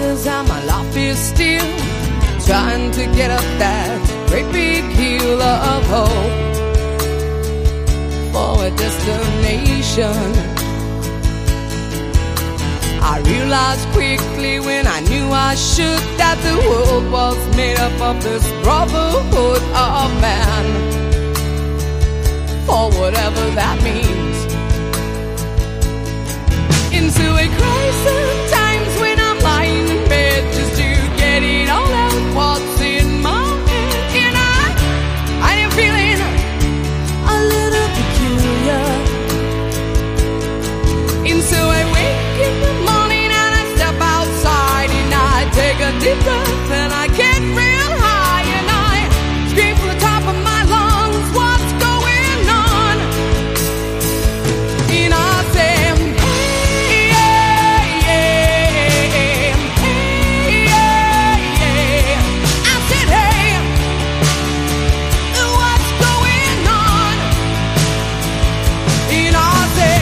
years and my life is still trying to get up that great big hill of hope for a destination. I realized quickly when I knew I should that the world was made up of this brotherhood of man, for whatever that means. Into a crisis times when I'm lying in bed just to get it all out what's in my head, and I am feeling a little peculiar. And so I wake in the morning and I step outside and I take a deep breath and I get real high and I scream from the top of my lungs, what's going on? And I say, hey, yeah, yeah, hey, yeah, yeah. I said, hey, what's going on? And I say,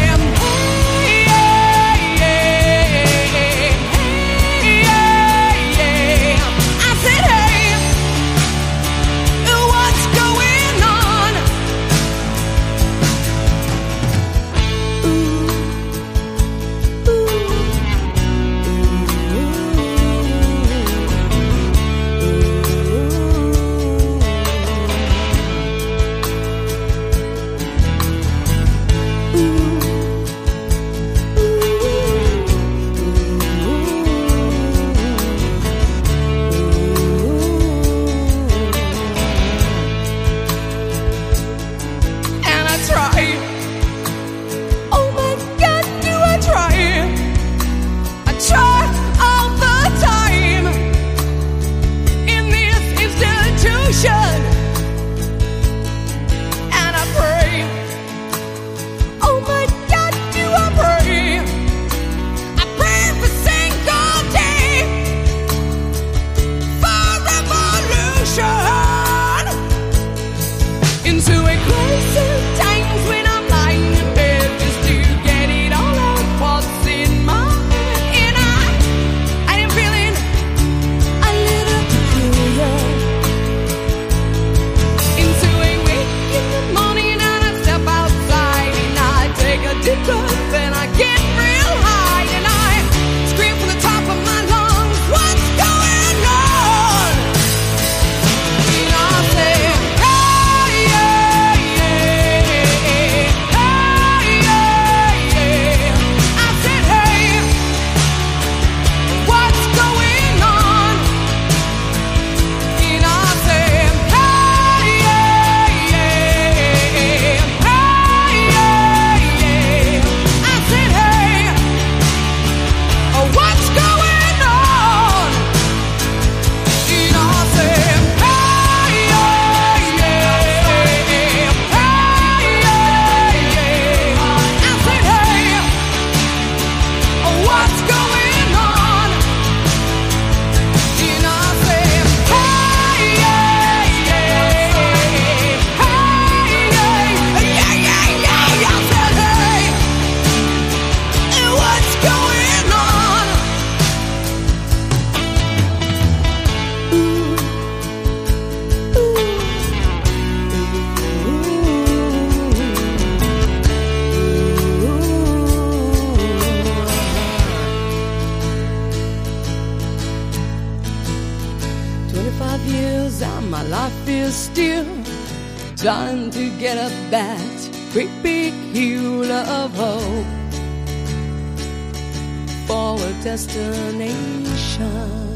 trying to get up that great big hill of hope for a destination.